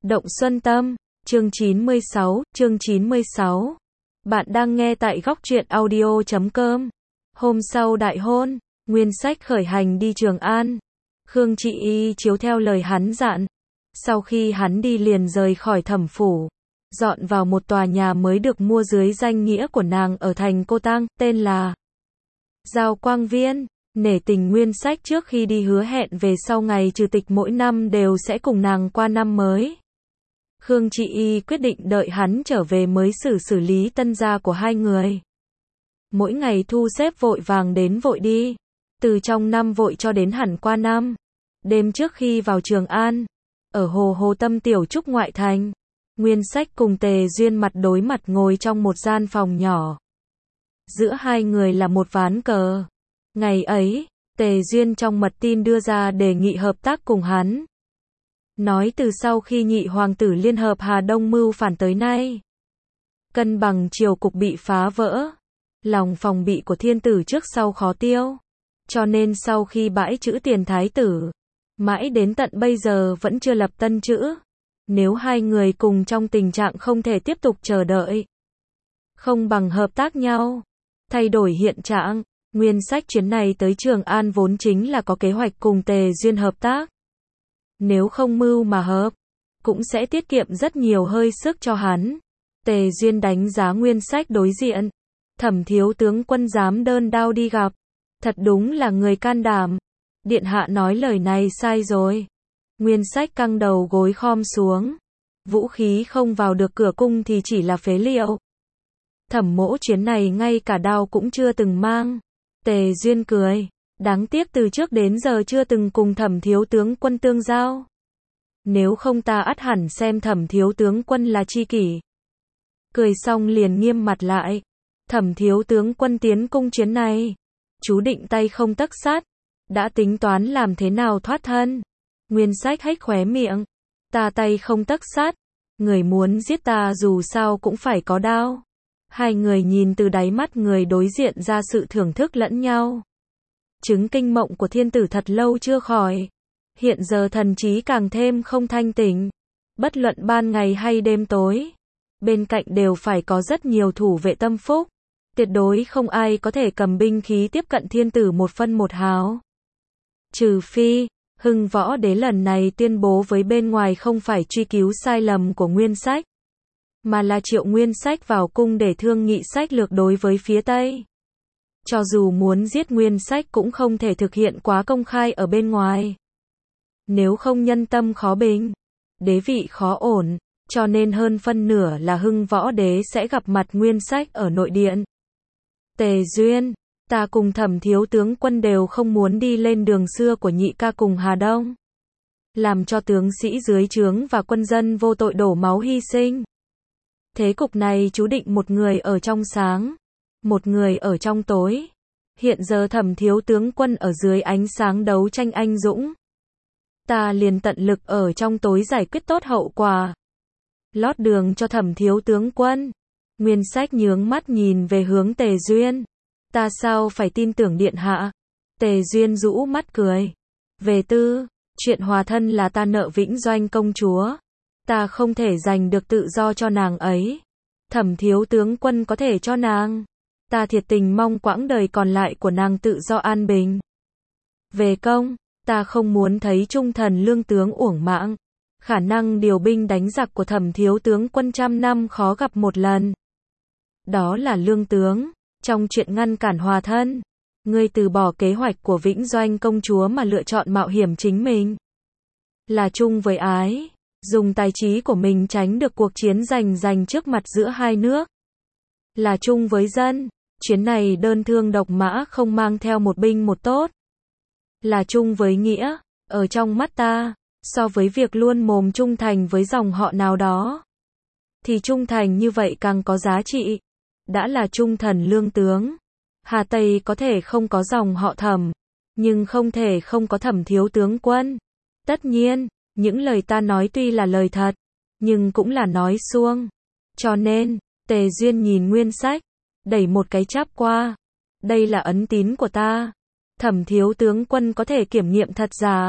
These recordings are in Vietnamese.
Động Xuân Tâm, chương 96. Bạn đang nghe tại góc truyện audio.com. Hôm sau đại hôn, Nguyên Sách khởi hành đi Trường An. Khương Trị Y chiếu theo lời hắn dặn. Sau khi hắn đi liền rời khỏi Thẩm phủ, dọn vào một tòa nhà mới được mua dưới danh nghĩa của nàng ở thành Cô Tang, tên là Giao Quang Viên. Nể tình Nguyên Sách trước khi đi hứa hẹn về sau ngày trừ tịch mỗi năm đều sẽ cùng nàng qua năm mới. Khương Trị Y quyết định đợi hắn trở về mới xử lý tân gia của hai người. Mỗi ngày thu xếp vội vàng đến vội đi, từ trong năm vội cho đến hẳn qua năm. Đêm trước khi vào Trường An, ở Hồ Tâm Tiểu Trúc ngoại thành, Nguyên Sách cùng Tề Duyên mặt đối mặt ngồi trong một gian phòng nhỏ. Giữa hai người là một ván cờ. Ngày ấy, Tề Duyên trong mật tin đưa ra đề nghị hợp tác cùng hắn. Nói từ sau khi nhị hoàng tử liên hợp Hà Đông mưu phản tới nay, cân bằng triều cục bị phá vỡ, lòng phòng bị của thiên tử trước sau khó tiêu. Cho nên sau khi bãi chữ tiền thái tử, mãi đến tận bây giờ vẫn chưa lập tân chữ. Nếu hai người cùng trong tình trạng không thể tiếp tục chờ đợi, không bằng hợp tác nhau, thay đổi hiện trạng. Nguyên Sách chuyến này tới Trường An vốn chính là có kế hoạch cùng Tề Duyên hợp tác. Nếu không mưu mà hợp, cũng sẽ tiết kiệm rất nhiều hơi sức cho hắn. Tề Duyên đánh giá Nguyên Sách đối diện. Thẩm thiếu tướng quân dám đơn đao đi gặp. Thật đúng là người can đảm. Điện hạ nói lời này sai rồi. Nguyên Sách căng đầu gối khom xuống. Vũ khí không vào được cửa cung thì chỉ là phế liệu. Thẩm mỗ chuyến này ngay cả đao cũng chưa từng mang. Tề Duyên cười. Đáng tiếc từ trước đến giờ chưa từng cùng Thẩm thiếu tướng quân tương giao. Nếu không ta ắt hẳn xem Thẩm thiếu tướng quân là tri kỷ. Cười xong liền nghiêm mặt lại. Thẩm thiếu tướng quân tiến cung chuyến này, chú định tay không tấc sắt, đã tính toán làm thế nào thoát thân. Nguyên Sách hếch khóe miệng. Ta tay không tấc sắt, người muốn giết ta dù sao cũng phải có đao. Hai người nhìn từ đáy mắt người đối diện ra sự thưởng thức lẫn nhau. Chứng kinh mộng của thiên tử thật lâu chưa khỏi. Hiện giờ thần trí càng thêm không thanh tỉnh. Bất luận ban ngày hay đêm tối, bên cạnh đều phải có rất nhiều thủ vệ tâm phúc. Tuyệt đối không ai có thể cầm binh khí tiếp cận thiên tử một phân một hào. Trừ phi, Hưng Võ Đế lần này tuyên bố với bên ngoài không phải truy cứu sai lầm của Nguyên Sách, mà là triệu Nguyên Sách vào cung để thương nghị sách lược đối với phía Tây. Cho dù muốn giết Nguyên Sách cũng không thể thực hiện quá công khai ở bên ngoài. Nếu không nhân tâm khó bình, đế vị khó ổn, cho nên hơn phân nửa là Hưng Võ Đế sẽ gặp mặt Nguyên Sách ở nội điện. Tề Duyên, ta cùng Thẩm thiếu tướng quân đều không muốn đi lên đường xưa của nhị ca cùng Hà Đông, làm cho tướng sĩ dưới trướng và quân dân vô tội đổ máu hy sinh. Thế cục này chú định một người ở trong sáng, một người ở trong tối. Hiện giờ Thẩm thiếu tướng quân ở dưới ánh sáng đấu tranh anh dũng, ta liền tận lực ở trong tối giải quyết tốt hậu quả, lót đường cho Thẩm thiếu tướng quân. Nguyên Sách nhướng mắt nhìn về hướng Tề Duyên. Ta sao phải tin tưởng điện hạ? Tề Duyên rũ mắt cười. Về tư, chuyện hòa thân là ta nợ Vĩnh Doanh công chúa. Ta không thể giành được tự do cho nàng ấy. Thẩm thiếu tướng quân có thể cho nàng. Ta thiệt tình mong quãng đời còn lại của nàng tự do an bình. Về công, ta không muốn thấy trung thần lương tướng uổng mạng. Khả năng điều binh đánh giặc của Thẩm thiếu tướng quân trăm năm khó gặp một lần. Đó là lương tướng. Trong chuyện ngăn cản hòa thân, ngươi từ bỏ kế hoạch của Vĩnh Doanh công chúa mà lựa chọn mạo hiểm chính mình. Là chung với ái, dùng tài trí của mình tránh được cuộc chiến giành trước mặt giữa hai nước. Là chung với dân, chuyến này đơn thương độc mã không mang theo một binh một tốt. Là chung với nghĩa, ở trong mắt ta, so với việc luôn mồm trung thành với dòng họ nào đó, thì trung thành như vậy càng có giá trị. Đã là trung thần lương tướng, Hà Tây có thể không có dòng họ Thẩm, nhưng không thể không có Thẩm thiếu tướng quân. Tất nhiên, những lời ta nói tuy là lời thật, nhưng cũng là nói suông. Cho nên, Tề Duyên nhìn Nguyên Sách, đẩy một cái cháp qua. Đây là ấn tín của ta. Thẩm thiếu tướng quân có thể kiểm nghiệm thật giả.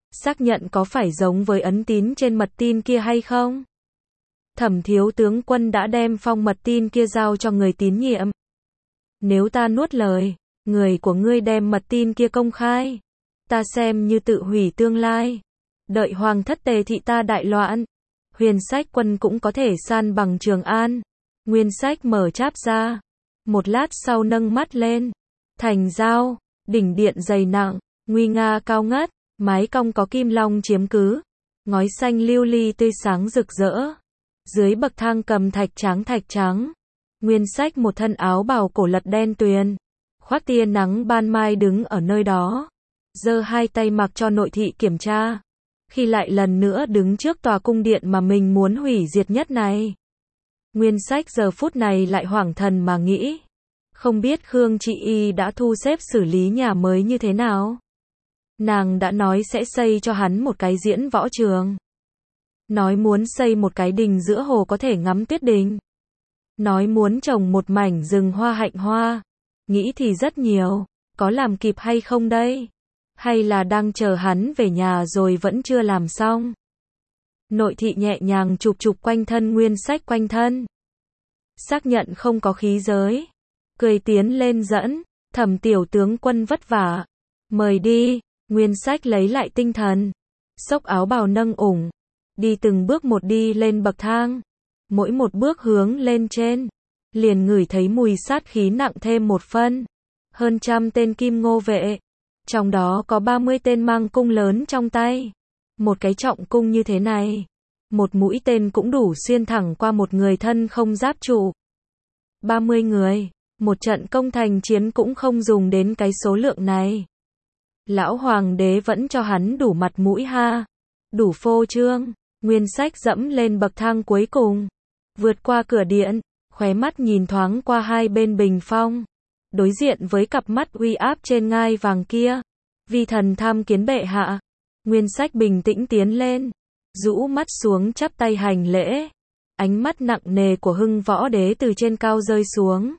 Xác nhận có phải giống với ấn tín trên mật tin kia hay không? Thẩm thiếu tướng quân đã đem phong mật tin kia giao cho người tín nhiệm. Nếu ta nuốt lời, người của ngươi đem mật tin kia công khai, ta xem như tự hủy tương lai. Đợi hoàng thất Tề thị ta đại loạn, Huyền Sách quân cũng có thể san bằng Trường An. Nguyên Sách mở cháp ra, một lát sau nâng mắt lên. Thành giao, đỉnh điện dày nặng, nguy nga cao ngất, mái cong có kim long chiếm cứ, ngói xanh lưu ly tươi sáng rực rỡ. Dưới bậc thang cầm thạch trắng. Nguyên Sách một thân áo bào cổ lật đen tuyền, khoác tia nắng ban mai đứng ở nơi đó, giơ hai tay mặc cho nội thị kiểm tra. Khi lại lần nữa đứng trước tòa cung điện mà mình muốn hủy diệt nhất này, Nguyên Sách giờ phút này lại hoảng thần mà nghĩ, không biết Khương Trị Y đã thu xếp xử lý nhà mới như thế nào. Nàng đã nói sẽ xây cho hắn một cái diễn võ trường, nói muốn xây một cái đình giữa hồ có thể ngắm tuyết đình, nói muốn trồng một mảnh rừng hoa hạnh hoa. Nghĩ thì rất nhiều, có làm kịp hay không đây? Hay là đang chờ hắn về nhà rồi vẫn chưa làm xong? Nội thị nhẹ nhàng chụp quanh thân Nguyên Sách quanh thân, xác nhận không có khí giới, cười tiến lên dẫn. Thẩm tiểu tướng quân vất vả, mời đi. Nguyên Sách lấy lại tinh thần, xốc áo bào nâng ủng, đi từng bước một đi lên bậc thang. Mỗi một bước hướng lên trên, liền ngửi thấy mùi sát khí nặng thêm một phân. Hơn 100 tên kim ngô vệ, trong đó có 30 tên mang cung lớn trong tay. Một cái trọng cung như thế này, một mũi tên cũng đủ xuyên thẳng qua một người thân không giáp trụ. 30 người, một trận công thành chiến cũng không dùng đến cái số lượng này. Lão hoàng đế vẫn cho hắn đủ mặt mũi ha, đủ phô trương. Nguyên Sách dẫm lên bậc thang cuối cùng, vượt qua cửa điện, khóe mắt nhìn thoáng qua hai bên bình phong, đối diện với cặp mắt uy áp trên ngai vàng kia. Vi thần tham kiến bệ hạ. Nguyên Sách bình tĩnh tiến lên, rũ mắt xuống chắp tay hành lễ. Ánh mắt nặng nề của Hưng Võ Đế từ trên cao rơi xuống,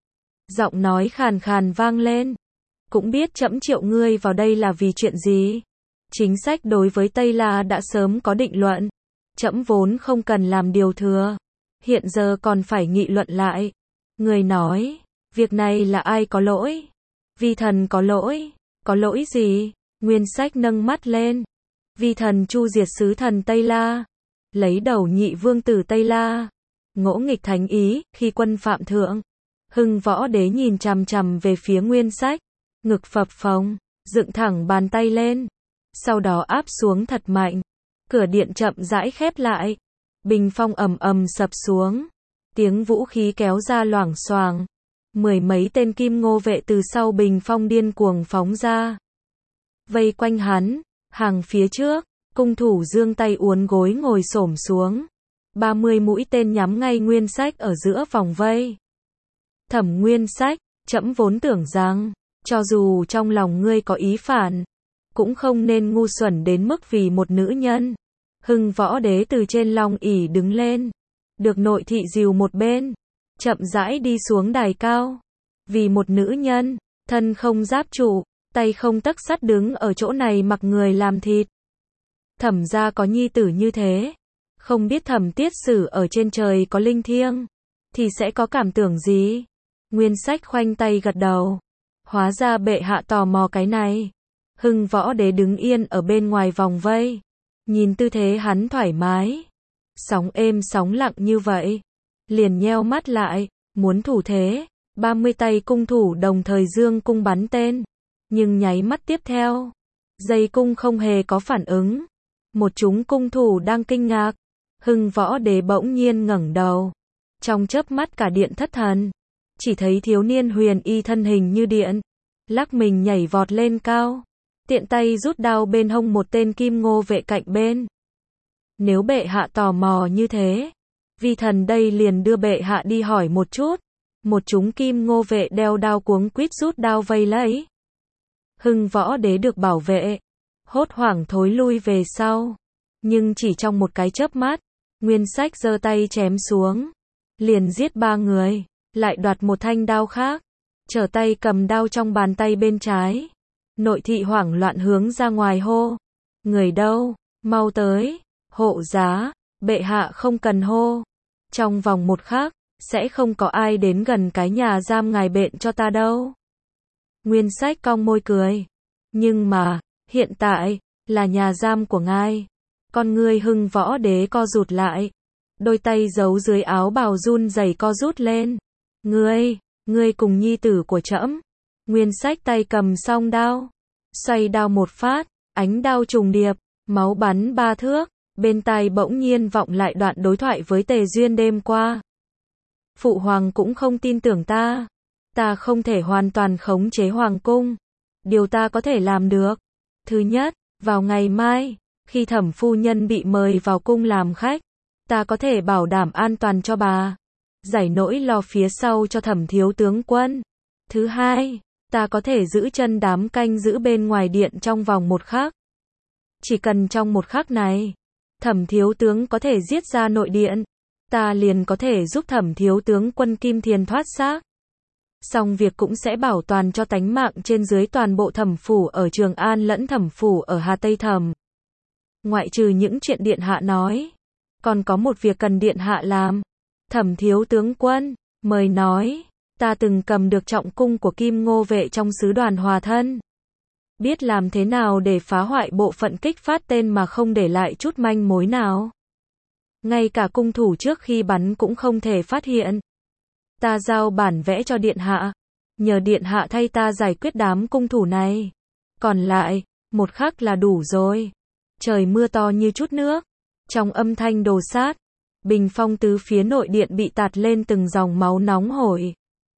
giọng nói khàn khàn vang lên. Cũng biết trẫm triệu ngươi vào đây là vì chuyện gì. Chính sách đối với Tây La đã sớm có định luận, trẫm vốn không cần làm điều thừa, hiện giờ còn phải nghị luận lại. Người nói, việc này là ai có lỗi? Vi thần có lỗi. Có lỗi gì? Nguyên Sách nâng mắt lên. Vi thần chu diệt sứ thần Tây La, lấy đầu nhị vương tử Tây La, ngỗ nghịch thánh ý, khi quân phạm thượng. Hưng Võ Đế nhìn chằm chằm về phía Nguyên Sách, ngực phập phồng, dựng thẳng bàn tay lên, sau đó áp xuống thật mạnh. Cửa điện chậm rãi khép lại, bình phong ầm ầm sập xuống, tiếng vũ khí kéo ra loảng xoảng. 10 mấy tên kim ngô vệ từ sau bình phong điên cuồng phóng ra, vây quanh hắn. Hàng phía trước, cung thủ giương tay uốn gối ngồi xổm xuống, 30 mũi tên nhắm ngay Nguyên Sách ở giữa vòng vây. Thẩm Nguyên Sách, trẫm vốn tưởng rằng, cho dù trong lòng ngươi có ý phản, cũng không nên ngu xuẩn đến mức vì một nữ nhân. Hưng Võ Đế từ trên long ỷ đứng lên, được nội thị dìu một bên, chậm rãi đi xuống đài cao. Vì một nữ nhân, thân không giáp trụ, tay không tấc sắt đứng ở chỗ này mặc người làm thịt. Thẩm gia có nhi tử như thế, không biết Thẩm Tiết Sử ở trên trời có linh thiêng, thì sẽ có cảm tưởng gì? Nguyên Sách khoanh tay gật đầu. Hóa ra bệ hạ tò mò cái này. Hưng Võ Đế đứng yên ở bên ngoài vòng vây, nhìn tư thế hắn thoải mái, sóng êm sóng lặng như vậy, liền nheo mắt lại, muốn thủ thế. 30 tay cung thủ đồng thời giương cung bắn tên, nhưng nháy mắt tiếp theo, dây cung không hề có phản ứng. Một chúng cung thủ đang kinh ngạc. Hưng Võ Đế bỗng nhiên ngẩng đầu, trong chớp mắt cả điện thất thần, chỉ thấy thiếu niên huyền y thân hình như điện, lắc mình nhảy vọt lên cao, tiện tay rút đao bên hông một tên kim ngô vệ cạnh bên. Nếu bệ hạ tò mò như thế, vi thần đây liền đưa bệ hạ đi hỏi một chút. Một chúng kim ngô vệ đeo đao cuống quýt rút đao vây lấy. Hưng Võ Đế được bảo vệ, hốt hoảng thối lui về sau. Nhưng chỉ trong một cái chớp mắt, Nguyên Sách giơ tay chém xuống, liền giết 3 người, lại đoạt một thanh đao khác, trở tay cầm đao trong bàn tay bên trái. Nội thị hoảng loạn hướng ra ngoài hô, Người đâu, mau tới, hộ giá, bệ hạ không cần hô. Trong vòng một khắc, sẽ không có ai đến gần cái nhà giam ngài bện cho ta đâu. Nguyên Sách cong môi cười. Nhưng mà, hiện tại, là nhà giam của ngài. Con ngươi Hưng Võ Đế co rụt lại. Đôi tay giấu dưới áo bào run rẩy co rút lên. Ngươi cùng nhi tử của trẫm. Nguyên Sách tay cầm song đao. Xoay đao một phát, ánh đao trùng điệp, máu bắn 3 thước. Bên tai bỗng nhiên vọng lại đoạn đối thoại với Tề Duyên đêm qua. Phụ hoàng cũng không tin tưởng ta. Ta không thể hoàn toàn khống chế hoàng cung. Điều ta có thể làm được. Thứ nhất, vào ngày mai, khi Thẩm phu nhân bị mời vào cung làm khách, ta có thể bảo đảm an toàn cho bà. Giải nỗi lo phía sau cho Thẩm thiếu tướng quân. Thứ hai, ta có thể giữ chân đám canh giữ bên ngoài điện trong vòng một khắc. Chỉ cần trong một khắc này, Thẩm thiếu tướng có thể giết ra nội điện, ta liền có thể giúp Thẩm thiếu tướng quân Kim Thiền thoát xác. Xong việc cũng sẽ bảo toàn cho tánh mạng trên dưới toàn bộ Thẩm phủ ở Trường An lẫn Thẩm phủ ở Hà Tây Thẩm. Ngoại trừ những chuyện điện hạ nói, còn có một việc cần điện hạ làm. Thẩm thiếu tướng quân, mời nói, ta từng cầm được trọng cung của Kim Ngô vệ trong sứ đoàn hòa thân. Biết làm thế nào để phá hoại bộ phận kích phát tên mà không để lại chút manh mối nào. Ngay cả cung thủ trước khi bắn cũng không thể phát hiện. Ta giao bản vẽ cho điện hạ, nhờ điện hạ thay ta giải quyết đám cung thủ này. Còn lại, một khắc là đủ rồi. Trời mưa to như chút nước. Trong âm thanh đồ sát, bình phong tứ phía nội điện bị tạt lên từng dòng máu nóng hổi.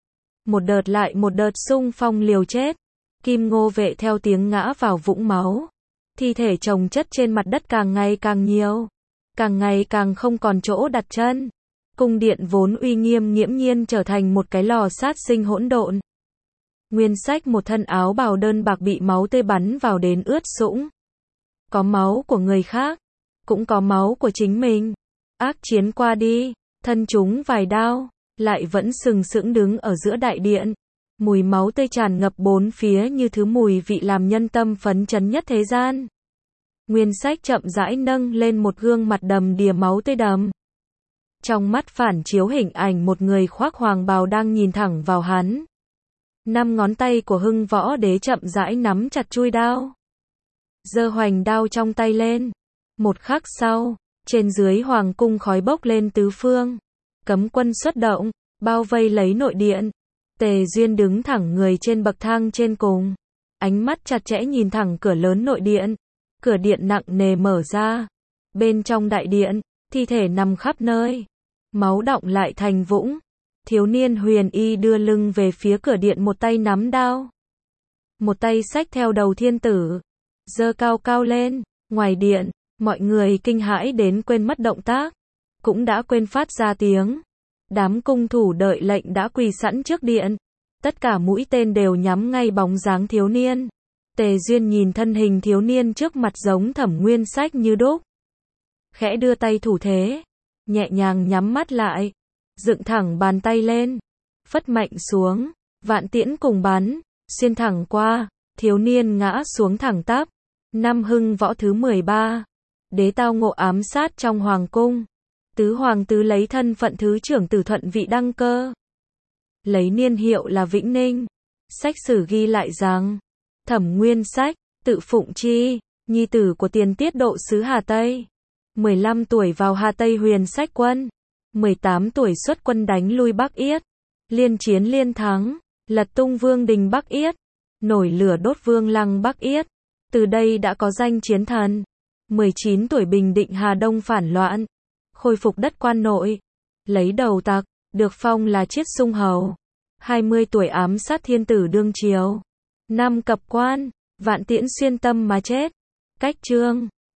Một đợt lại một đợt xung phong liều chết. Kim Ngô vệ theo tiếng ngã vào vũng máu. Thi thể chồng chất trên mặt đất càng ngày càng nhiều. Càng ngày càng không còn chỗ đặt chân. Cung điện vốn uy nghiêm nghiễm nhiên trở thành một cái lò sát sinh hỗn độn. Nguyên Sách một thân áo bào đơn bạc bị máu tươi bắn vào đến ướt sũng. Có máu của người khác, cũng có máu của chính mình. Ác chiến qua đi, thân chúng vài đao, lại vẫn sừng sững đứng ở giữa đại điện. Mùi máu tươi tràn ngập bốn phía như thứ mùi vị làm nhân tâm phấn chấn nhất thế gian. Nguyên Sách chậm rãi nâng lên một gương mặt đầm đìa máu tươi đầm. Trong mắt phản chiếu hình ảnh một người khoác hoàng bào đang nhìn thẳng vào hắn. 5 ngón tay của Hưng Võ Đế chậm rãi nắm chặt chuôi đao. Giơ hoành đao trong tay lên. Một khắc sau, trên dưới hoàng cung khói bốc lên tứ phương. Cấm quân xuất động, bao vây lấy nội điện. Tề Duyên đứng thẳng người trên bậc thang trên cùng. Ánh mắt chặt chẽ nhìn thẳng cửa lớn nội điện. Cửa điện nặng nề mở ra. Bên trong đại điện, thi thể nằm khắp nơi. Máu đọng lại thành vũng. Thiếu niên Huyền Y đưa lưng về phía cửa điện, một tay nắm đao. Một tay xách theo đầu thiên tử. Giơ cao cao lên. Ngoài điện, mọi người kinh hãi đến quên mất động tác. Cũng đã quên phát ra tiếng. Đám cung thủ đợi lệnh đã quỳ sẵn trước điện. Tất cả mũi tên đều nhắm ngay bóng dáng thiếu niên. Tề Duyên nhìn thân hình thiếu niên trước mặt giống Thẩm Nguyên Sách như đúc. Khẽ đưa tay thủ thế. Nhẹ nhàng nhắm mắt lại. Dựng thẳng bàn tay lên. Phất mạnh xuống. Vạn tiễn cùng bắn. Xuyên thẳng qua. Thiếu niên ngã xuống thẳng tắp. Năm Hưng Võ thứ 13. Đế tao ngộ ám sát trong hoàng cung. Tứ hoàng tứ lấy thân phận thứ trưởng Tử Thuận vị đăng cơ. Lấy niên hiệu là Vĩnh Ninh. Sách sử ghi lại rằng, Thẩm Nguyên Sách, tự Phụng Chi, nhi tử của tiền tiết độ sứ Hà Tây. 15 tuổi vào Hà Tây Huyền Sách quân. 18 tuổi xuất quân đánh lui Bắc Yết. Liên chiến liên thắng, lật tung vương đình Bắc Yết. Nổi lửa đốt vương lăng Bắc Yết. Từ đây đã có danh chiến thần. 19 tuổi bình định Hà Đông phản loạn. Khôi phục đất quan nội. Lấy đầu tặc, được phong là Chiết Sung Hầu. 20 tuổi ám sát thiên tử đương triều. 5 cập quan, vạn tiễn xuyên tâm mà chết. Cách chương